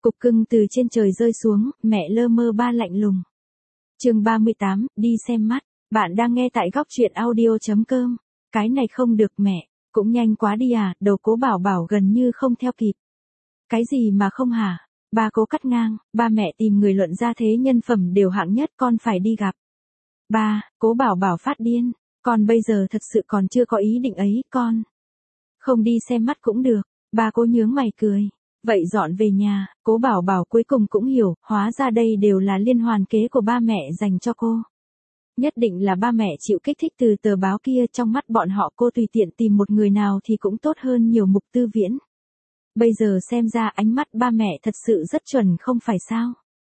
Cục cưng từ trên trời rơi xuống, mẹ lơ mơ ba lạnh lùng. Chương 38, đi xem mắt. Bạn đang nghe tại góc truyện audio.com. Cái này không được mẹ, cũng nhanh quá đi à, đầu Cố Bảo Bảo gần như không theo kịp. Cái gì mà không hả? Ba Cố cắt ngang, ba mẹ tìm người luận ra thế nhân phẩm đều hạng nhất, con phải đi gặp. Ba, Cố Bảo Bảo phát điên, con bây giờ thật sự còn chưa có ý định ấy, con. Không đi xem mắt cũng được, ba Cố nhướng mày cười. Vậy dọn về nhà, Cố Bảo Bảo cuối cùng cũng hiểu, hóa ra đây đều là liên hoàn kế của ba mẹ dành cho cô. Nhất định là ba mẹ chịu kích thích từ tờ báo kia, trong mắt bọn họ cô tùy tiện tìm một người nào thì cũng tốt hơn nhiều Mục Tư Viễn. Bây giờ xem ra ánh mắt ba mẹ thật sự rất chuẩn không phải sao.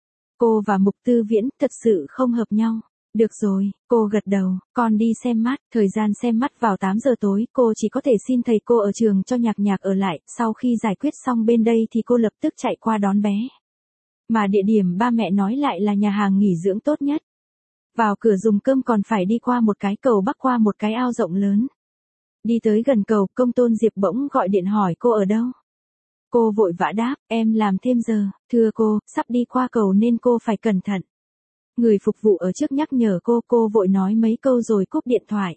Cô và Mục Tư Viễn thật sự không hợp nhau. Được rồi, cô gật đầu, con đi xem mắt, thời gian xem mắt vào 8 giờ tối, cô chỉ có thể xin thầy cô ở trường cho Nhạc Nhạc ở lại, sau khi giải quyết xong bên đây thì cô lập tức chạy qua đón bé. Mà địa điểm ba mẹ nói lại là nhà hàng nghỉ dưỡng tốt nhất. Vào cửa dùng cơm còn phải đi qua một cái cầu bắc qua một cái ao rộng lớn. Đi tới gần cầu, Công Tôn Diệp bỗng gọi điện hỏi cô ở đâu. Cô vội vã đáp, em làm thêm giờ, thưa cô, sắp đi qua cầu nên cô phải cẩn thận. Người phục vụ ở trước nhắc nhở cô vội nói mấy câu rồi cúp điện thoại.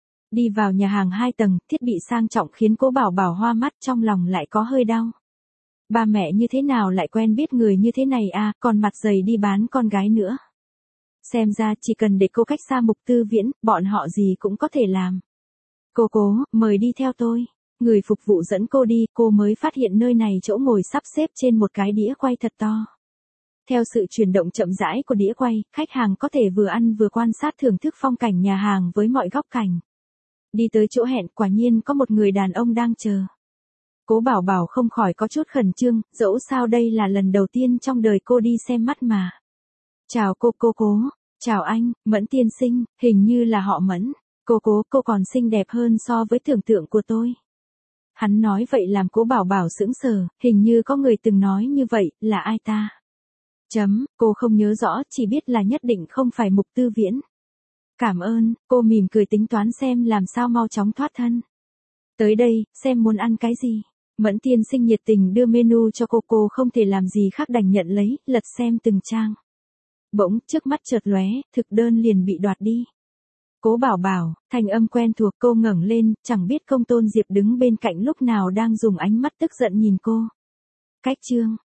Đi vào nhà hàng 2 tầng, thiết bị sang trọng khiến Cố Bảo Bảo hoa mắt, trong lòng lại có hơi đau. Ba mẹ như thế nào lại quen biết người như thế này à, còn mặt dày đi bán con gái nữa. Xem ra chỉ cần để cô cách xa Mục Tư Viễn, bọn họ gì cũng có thể làm. Cố, mời đi theo tôi. Người phục vụ dẫn cô đi, cô mới phát hiện nơi này chỗ ngồi sắp xếp trên một cái đĩa quay thật to. Theo sự chuyển động chậm rãi của đĩa quay, khách hàng có thể vừa ăn vừa quan sát thưởng thức phong cảnh nhà hàng với mọi góc cảnh. Đi tới chỗ hẹn, quả nhiên có một người đàn ông đang chờ. Cố Bảo Bảo không khỏi có chút khẩn trương, dẫu sao đây là lần đầu tiên trong đời cô đi xem mắt mà. Chào cô Cố. Chào anh, Mẫn tiên sinh, hình như là họ Mẫn. Cô còn xinh đẹp hơn so với tưởng tượng của tôi. Hắn nói vậy làm Cố Bảo Bảo sững sờ, hình như có người từng nói như vậy, là ai ta? Cô không nhớ rõ, chỉ biết là nhất định không phải Mục Tư Viễn. Cảm ơn, cô mỉm cười tính toán xem làm sao mau chóng thoát thân. Tới đây, xem muốn ăn cái gì. Mẫn tiên sinh nhiệt tình đưa menu cho cô không thể làm gì khác đành nhận lấy, lật xem từng trang. Bỗng, trước mắt chợt lóe, thực đơn liền bị đoạt đi. Cố Bảo Bảo, thanh âm quen thuộc, cô ngẩng lên, chẳng biết Công Tôn Diệp đứng bên cạnh lúc nào đang dùng ánh mắt tức giận nhìn cô. Cách chương,